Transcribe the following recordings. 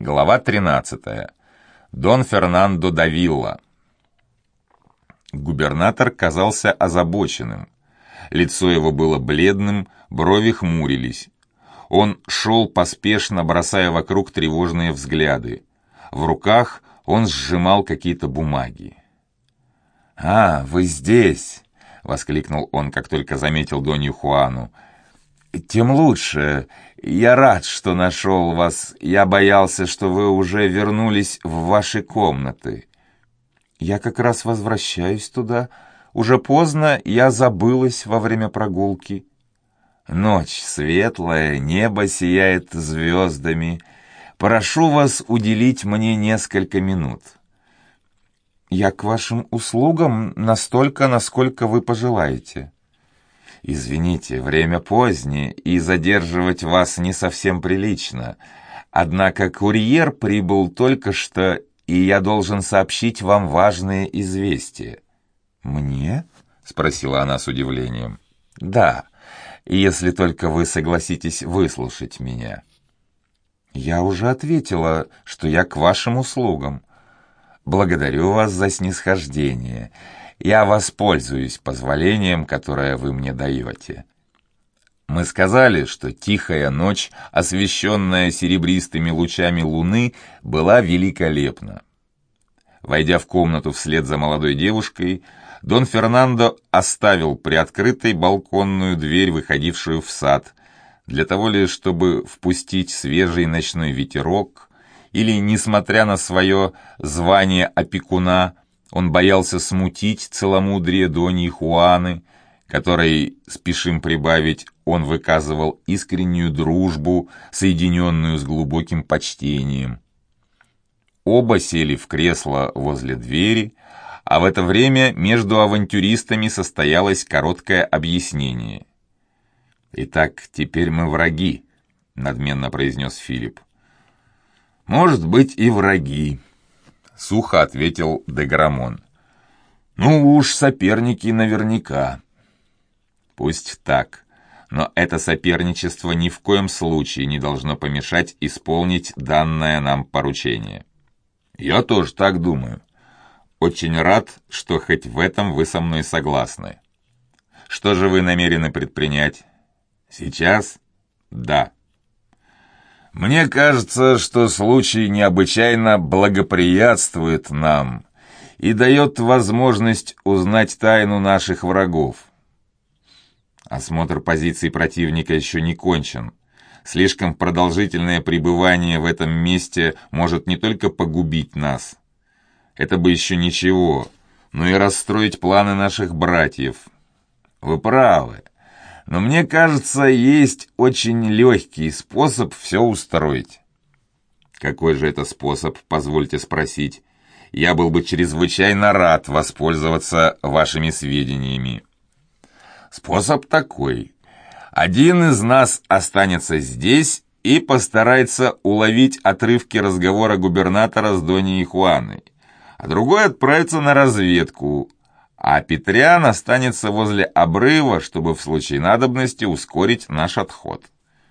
Глава 13. Дон Фернандо да Вилла. Губернатор казался озабоченным. Лицо его было бледным, брови хмурились. Он шел поспешно, бросая вокруг тревожные взгляды. В руках он сжимал какие-то бумаги. «А, вы здесь!» — воскликнул он, как только заметил Донью Хуану. «Тем лучше. Я рад, что нашел вас. Я боялся, что вы уже вернулись в ваши комнаты». «Я как раз возвращаюсь туда. Уже поздно, я забылась во время прогулки». «Ночь светлая, небо сияет звездами. Прошу вас уделить мне несколько минут». «Я к вашим услугам настолько, насколько вы пожелаете». «Извините, время позднее, и задерживать вас не совсем прилично. Однако курьер прибыл только что, и я должен сообщить вам важные известия». «Мне?» — спросила она с удивлением. «Да, если только вы согласитесь выслушать меня». «Я уже ответила, что я к вашим услугам». «Благодарю вас за снисхождение. Я воспользуюсь позволением, которое вы мне даете». Мы сказали, что тихая ночь, освещенная серебристыми лучами луны, была великолепна. Войдя в комнату вслед за молодой девушкой, Дон Фернандо оставил приоткрытой балконную дверь, выходившую в сад, для того ли, чтобы впустить свежий ночной ветерок, или, несмотря на свое звание опекуна, он боялся смутить целомудрие Доньи Хуаны, которой, спешим прибавить, он выказывал искреннюю дружбу, соединенную с глубоким почтением. Оба сели в кресло возле двери, а в это время между авантюристами состоялось короткое объяснение. «Итак, теперь мы враги», — надменно произнес Филипп. «Может быть, и враги», — сухо ответил де Грамон. «Ну уж соперники наверняка». «Пусть так, но это соперничество ни в коем случае не должно помешать исполнить данное нам поручение». «Я тоже так думаю. Очень рад, что хоть в этом вы со мной согласны. Что же вы намерены предпринять? Сейчас? Да. Мне кажется, что случай необычайно благоприятствует нам и дает возможность узнать тайну наших врагов. Осмотр позиций противника еще не кончен. Слишком продолжительное пребывание в этом месте может не только погубить нас. Это бы еще ничего, но и расстроить планы наших братьев. Вы правы. Но мне кажется, есть очень легкий способ все устроить». «Какой же это способ, позвольте спросить? Я был бы чрезвычайно рад воспользоваться вашими сведениями». «Способ такой. Один из нас останется здесь и постарается уловить отрывки разговора губернатора с Доньей Хуаной, а другой отправится на разведку, а Петрян останется возле обрыва, чтобы в случае надобности ускорить наш отход».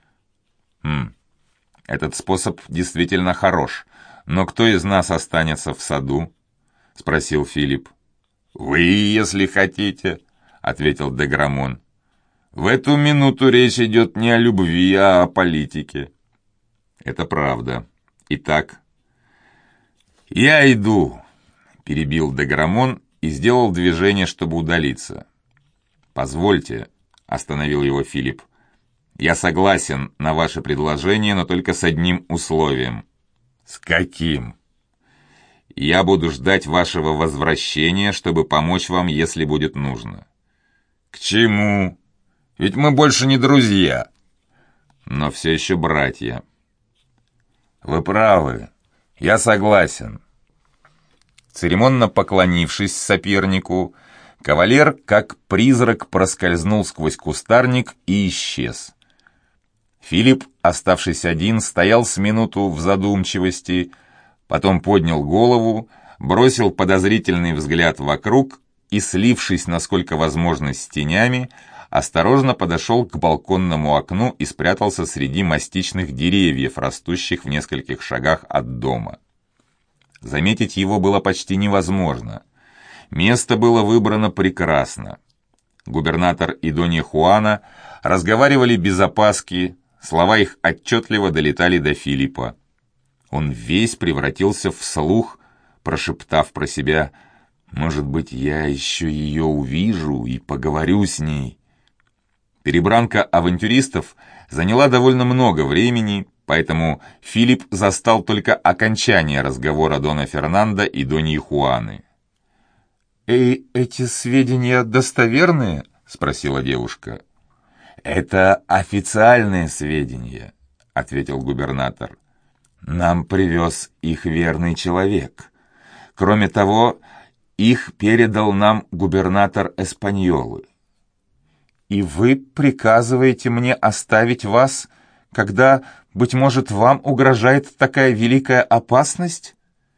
Этот способ действительно хорош, но кто из нас останется в саду?» — спросил Филипп. «Вы, если хотите», — ответил де Грамон. «В эту минуту речь идет не о любви, а о политике». «Это правда. Итак...» «Я иду», — перебил де Грамон и сделал движение, чтобы удалиться. «Позвольте», — остановил его Филипп. «Я согласен на ваше предложение, но только с одним условием». «С каким?» «Я буду ждать вашего возвращения, чтобы помочь вам, если будет нужно». «К чему? Ведь мы больше не друзья». «Но все еще братья». «Вы правы. Я согласен». Церемонно поклонившись сопернику, кавалер, как призрак, проскользнул сквозь кустарник и исчез. Филипп, оставшись один, стоял с минуту в задумчивости, потом поднял голову, бросил подозрительный взгляд вокруг и, слившись, насколько возможно, с тенями, осторожно подошел к балконному окну и спрятался среди мастичных деревьев, растущих в нескольких шагах от дома. Заметить его было почти невозможно. Место было выбрано прекрасно. Губернатор и Донья Хуана разговаривали без опаски, слова их отчетливо долетали до Филиппа. Он весь превратился в слух, прошептав про себя: «Может быть, я еще ее увижу и поговорю с ней». Перебранка авантюристов заняла довольно много времени, поэтому Филипп застал только окончание разговора Дона Фернандо и Доньи Хуаны. «И эти сведения достоверные?» — спросила девушка. «Это официальные сведения», — ответил губернатор. «Нам привез их верный человек. Кроме того, их передал нам губернатор Эспаньолы». «И вы приказываете мне оставить вас, когда, быть может, вам угрожает такая великая опасность?»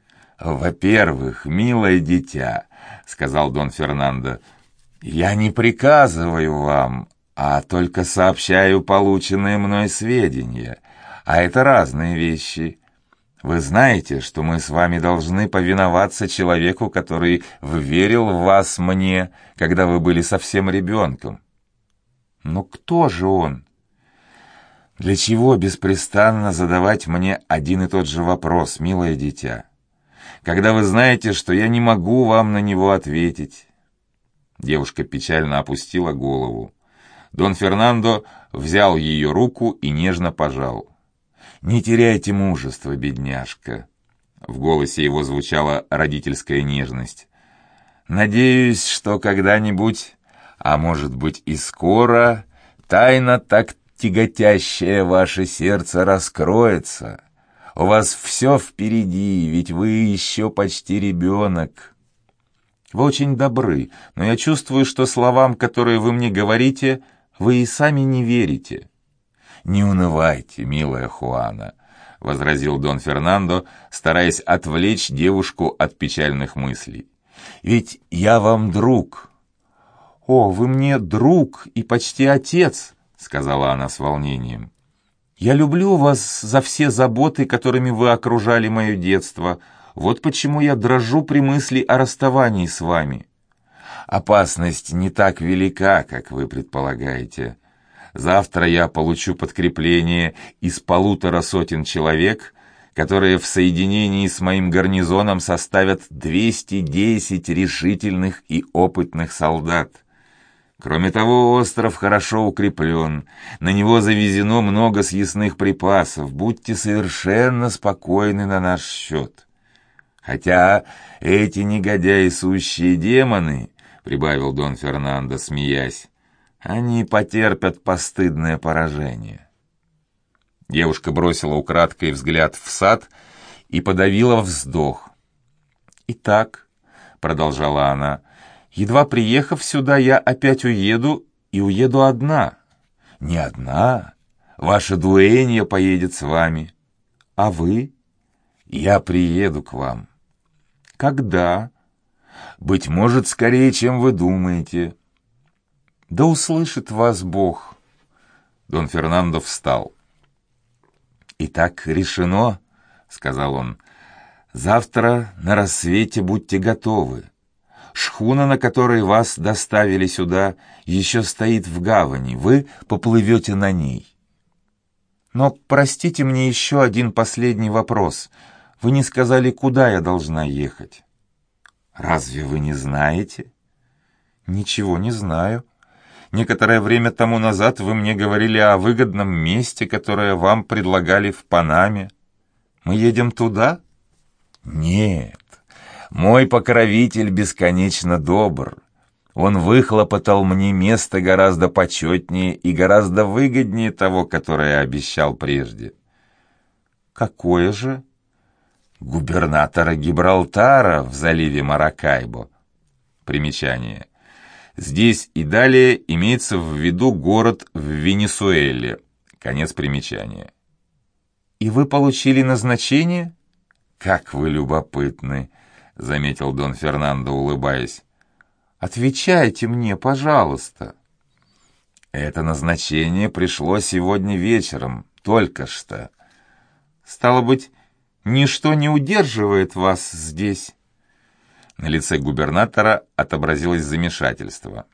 «Во-первых, милое дитя», — сказал Дон Фернандо, — «я не приказываю вам, а только сообщаю полученные мной сведения, а это разные вещи. Вы знаете, что мы с вами должны повиноваться человеку, который вверил в вас мне, когда вы были совсем ребенком». «Но кто же он?» «Для чего беспрестанно задавать мне один и тот же вопрос, милое дитя, когда вы знаете, что я не могу вам на него ответить?» Девушка печально опустила голову. Дон Фернандо взял ее руку и нежно пожал. «Не теряйте мужества, бедняжка». В голосе его звучала родительская нежность. «Надеюсь, что когда-нибудь, а может быть и скоро, тайна, так тяготящая ваше сердце, раскроется. У вас все впереди, ведь вы еще почти ребенок». «Вы очень добры, но я чувствую, что словам, которые вы мне говорите, вы и сами не верите». «Не унывайте, милая Хуана», — возразил Дон Фернандо, стараясь отвлечь девушку от печальных мыслей. «Ведь я вам друг». «О, вы мне друг и почти отец», — сказала она с волнением. «Я люблю вас за все заботы, которыми вы окружали мое детство. Вот почему я дрожу при мысли о расставании с вами». «Опасность не так велика, как вы предполагаете. Завтра я получу подкрепление из 150 человек, которые в соединении с моим гарнизоном составят 210 решительных и опытных солдат. Кроме того, остров хорошо укреплен, на него завезено много съестных припасов, будьте совершенно спокойны на наш счет. Хотя эти негодяи сущие демоны, — прибавил Дон Фернандо, смеясь, — они потерпят постыдное поражение». Девушка бросила украдкой взгляд в сад и подавила вздох. «Итак», — продолжала она, — «едва приехав сюда, я опять уеду, и уеду одна». «Не одна. Ваша дуэнья поедет с вами». «А вы?» «Я приеду к вам». «Когда?» «Быть может, скорее, чем вы думаете». «Да услышит вас Бог». Дон Фернандо встал. «Итак, решено», — сказал он. «Завтра на рассвете будьте готовы. Шхуна, на которой вас доставили сюда, еще стоит в гавани. Вы поплывете на ней». «Но простите мне еще один последний вопрос. Вы не сказали, куда я должна ехать». «Разве вы не знаете?» «Ничего не знаю. Некоторое время тому назад вы мне говорили о выгодном месте, которое вам предлагали в Панаме. Мы едем туда?» «Нет, мой покровитель бесконечно добр. Он выхлопотал мне место гораздо почетнее и гораздо выгоднее того, которое обещал прежде». «Какое же?» «Губернатора Гибралтара в заливе Маракайбо». Примечание. Здесь и далее имеется в виду город в Венесуэле. Конец примечания. «И вы получили назначение?» «Как вы любопытны», — заметил Дон Фернандо, улыбаясь. «Отвечайте мне, пожалуйста». Это назначение пришло сегодня вечером, только что. Стало быть, ничто не удерживает вас здесь?» На лице губернатора отобразилось замешательство.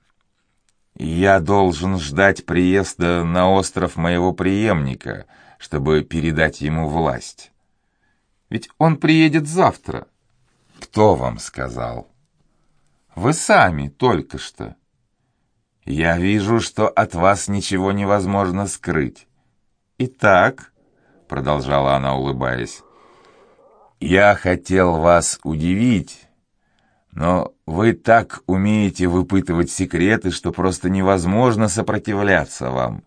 «Я должен ждать приезда на остров моего преемника, чтобы передать ему власть. Ведь он приедет завтра». «Кто вам сказал?» «Вы сами только что». «Я вижу, что от вас ничего невозможно скрыть. Итак», — продолжала она, улыбаясь, — «я хотел вас удивить, но вы так умеете выпытывать секреты, что просто невозможно сопротивляться вам.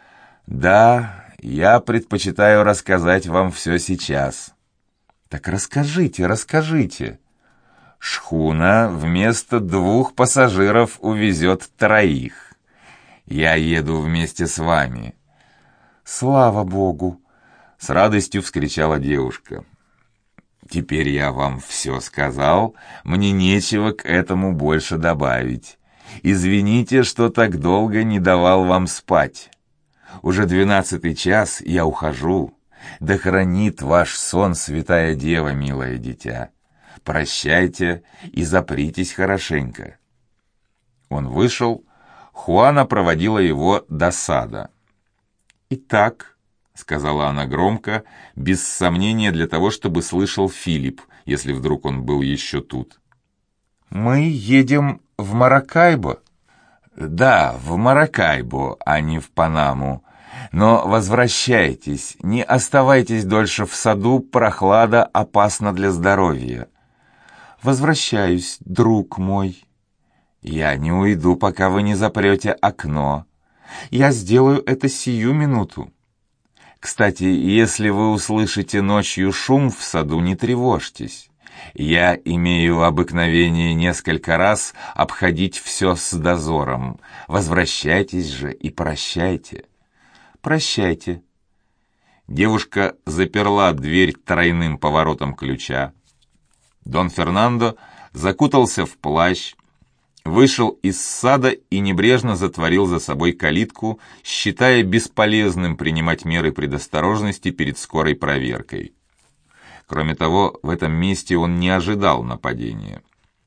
Да, я предпочитаю рассказать вам все сейчас». «Так расскажите, расскажите». «Шхуна вместо 2 пассажиров увезет 3. Я еду вместе с вами». «Слава Богу!» — с радостью вскричала девушка. «Теперь я вам все сказал, мне нечего к этому больше добавить. Извините, что так долго не давал вам спать. Уже 12-й час, я ухожу. Да хранит ваш сон Святая Дева, милое дитя. Прощайте и запритесь хорошенько». Он вышел, Хуана проводила его до сада. «Итак», — сказала она громко, без сомнения для того, чтобы слышал Филипп, если вдруг он был еще тут. «Мы едем в Маракайбо?» «Да, в Маракайбо, а не в Панаму. Но возвращайтесь, не оставайтесь дольше в саду, прохлада опасна для здоровья». «Возвращаюсь, друг мой». «Я не уйду, пока вы не запрете окно. Я сделаю это сию минуту. Кстати, если вы услышите ночью шум в саду, не тревожьтесь. Я имею обыкновение несколько раз обходить все с дозором. Возвращайтесь же и прощайте». «Прощайте». Девушка заперла дверь тройным поворотом ключа. Дон Фернандо закутался в плащ, вышел из сада и небрежно затворил за собой калитку, считая бесполезным принимать меры предосторожности перед скорой проверкой. Кроме того, в этом месте он не ожидал нападения.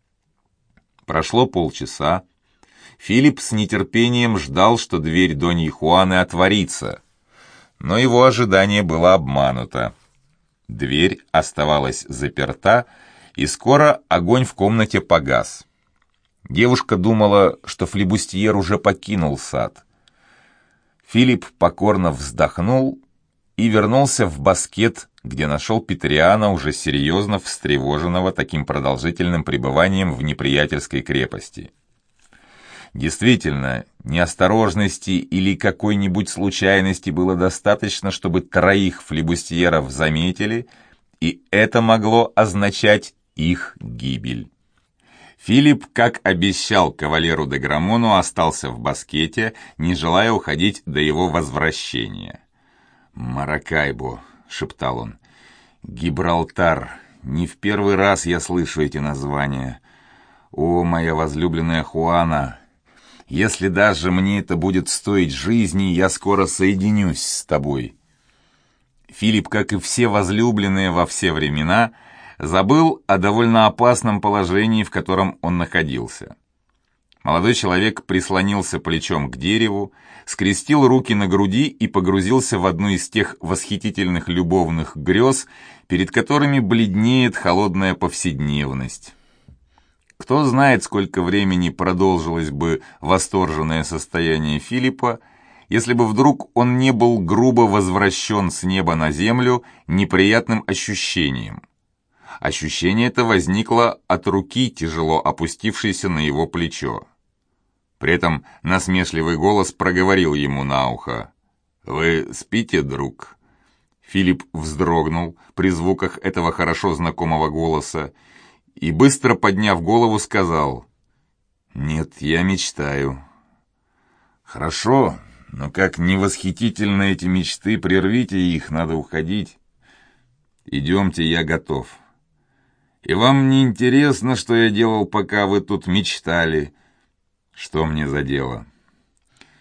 Прошло полчаса. Филипп с нетерпением ждал, что дверь Доньи Хуаны отворится, но его ожидание было обмануто. Дверь оставалась заперта, и скоро огонь в комнате погас. Девушка думала, что флибустьер уже покинул сад. Филипп покорно вздохнул и вернулся в баскет, где нашел Петриана, уже серьезно встревоженного таким продолжительным пребыванием в неприятельской крепости. Действительно, неосторожности или какой-нибудь случайности было достаточно, чтобы 3 флибустьеров заметили, и это могло означать их гибель. Филипп, как обещал кавалеру де Грамону, остался в баскете, не желая уходить до его возвращения. «Маракайбо», — шептал он, — «Гибралтар. Не в первый раз я слышу эти названия. О, моя возлюбленная Хуана, если даже мне это будет стоить жизни, я скоро соединюсь с тобой». Филипп, как и все возлюбленные во все времена, забыл о довольно опасном положении, в котором он находился. Молодой человек прислонился плечом к дереву, скрестил руки на груди и погрузился в одну из тех восхитительных любовных грез, перед которыми бледнеет холодная повседневность. Кто знает, сколько времени продолжилось бы восторженное состояние Филиппа, если бы вдруг он не был грубо возвращен с неба на землю неприятным ощущением. Ощущение это возникло от руки, тяжело опустившейся на его плечо. При этом насмешливый голос проговорил ему на ухо: «Вы спите, друг?» Филипп вздрогнул при звуках этого хорошо знакомого голоса и, быстро подняв голову, сказал: «Нет, я мечтаю». «Хорошо, но как невосхитительны эти мечты, прервите их, надо уходить». «Идемте, я готов». «И вам не интересно, что я делал, пока вы тут мечтали?» «Что мне за дело?»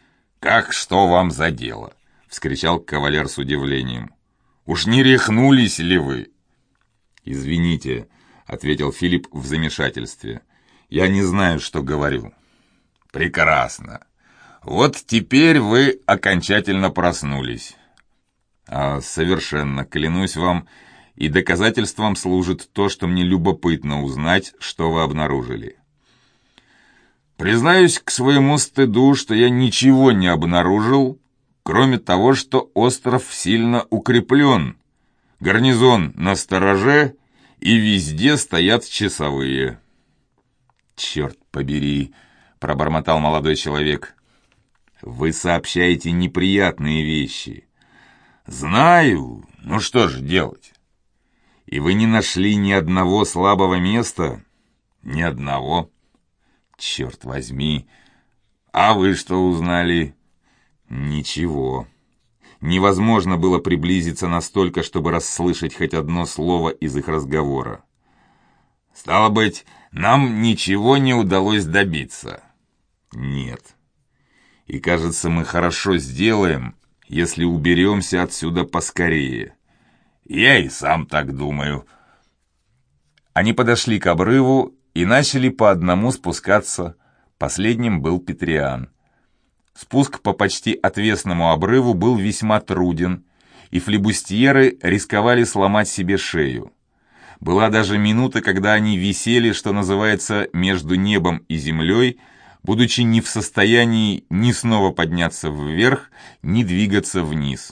«Как что вам за дело?» — вскричал кавалер с удивлением. «Уж не рехнулись ли вы?» «Извините», — ответил Филипп в замешательстве. «Я не знаю, что говорю». «Прекрасно. Вот теперь вы окончательно проснулись». «Совершенно, клянусь вам, и доказательством служит то, что мне любопытно узнать, что вы обнаружили». «Признаюсь к своему стыду, что я ничего не обнаружил, кроме того, что остров сильно укреплен, гарнизон на стороже, и везде стоят часовые». «Черт побери», — пробормотал молодой человек, — «вы сообщаете неприятные вещи». «Знаю, ну что же делать?» «И вы не нашли ни одного слабого места?» «Ни одного». «Черт возьми! А вы что узнали?» «Ничего. Невозможно было приблизиться настолько, чтобы расслышать хоть одно слово из их разговора». «Стало быть, нам ничего не удалось добиться?» «Нет. И кажется, мы хорошо сделаем, если уберемся отсюда поскорее». «Я и сам так думаю». Они подошли к обрыву и начали по одному спускаться. Последним был Петриан. Спуск по почти отвесному обрыву был весьма труден, и флибустьеры рисковали сломать себе шею. Была даже минута, когда они висели, что называется, между небом и землей, будучи не в состоянии ни снова подняться вверх, ни двигаться вниз.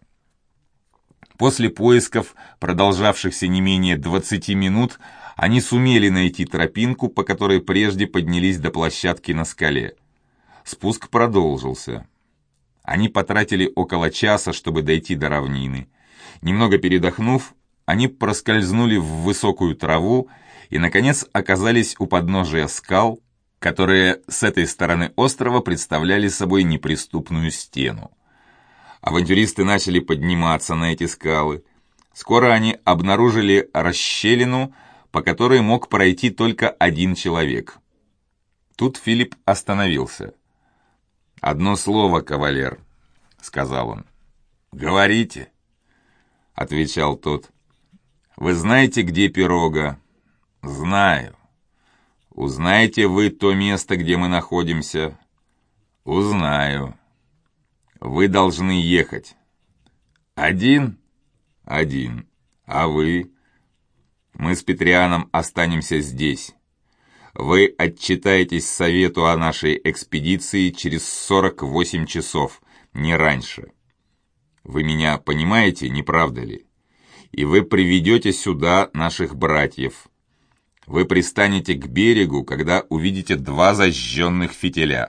После поисков, продолжавшихся не менее 20 минут, они сумели найти тропинку, по которой прежде поднялись до площадки на скале. Спуск продолжился. Они потратили около часа, чтобы дойти до равнины. Немного передохнув, они проскользнули в высокую траву и, наконец, оказались у подножия скал, которые с этой стороны острова представляли собой неприступную стену. Авантюристы начали подниматься на эти скалы. Скоро они обнаружили расщелину, по которой мог пройти только один человек. Тут Филипп остановился. «Одно слово, кавалер», — сказал он. «Говорите», — отвечал тот. «Вы знаете, где пирога?» «Знаю». «Узнаете вы то место, где мы находимся?» «Узнаю». «Вы должны ехать». «Один?» «Один. А вы?» «Мы с Петрианом останемся здесь. Вы отчитаетесь совету о нашей экспедиции через 48 часов, не раньше. Вы меня понимаете, не правда ли? И вы приведете сюда наших братьев. Вы пристанете к берегу, когда увидите 2 зажженных фитиля».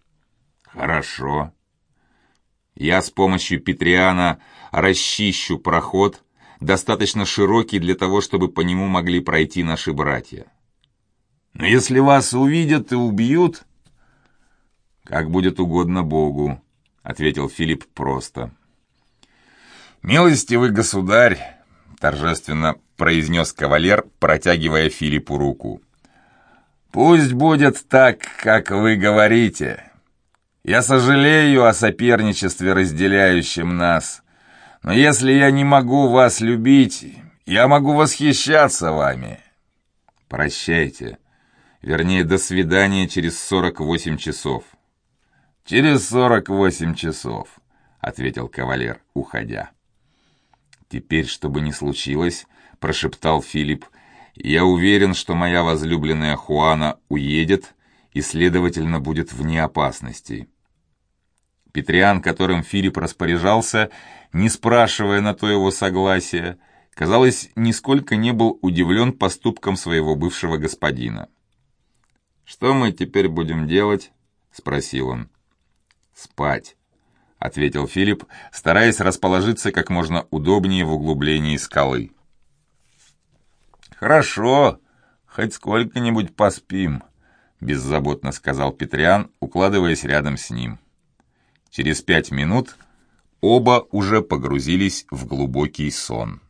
«Хорошо. Я с помощью Петриана расчищу проход, достаточно широкий для того, чтобы по нему могли пройти наши братья. Но если вас увидят и убьют...» «Как будет угодно Богу», — ответил Филипп просто. «Милостивый государь», — торжественно произнес кавалер, протягивая Филиппу руку. «Пусть будет так, как вы говорите. Я сожалею о соперничестве, разделяющем нас. Но если я не могу вас любить, я могу восхищаться вами. Прощайте. Вернее, до свидания через 48 часов». «Через 48 часов», — ответил кавалер, уходя. «Теперь, что бы ни случилось, — прошептал Филипп, — я уверен, что моя возлюбленная Хуана уедет и, следовательно, будет вне опасности». Петриан, которым Филипп распоряжался, не спрашивая на то его согласия, казалось, нисколько не был удивлен поступком своего бывшего господина. «Что мы теперь будем делать?» — спросил он. «Спать», — ответил Филипп, стараясь расположиться как можно удобнее в углублении скалы. «Хорошо, хоть сколько-нибудь поспим», — беззаботно сказал Петриан, укладываясь рядом с ним. Через 5 минут оба уже погрузились в глубокий сон.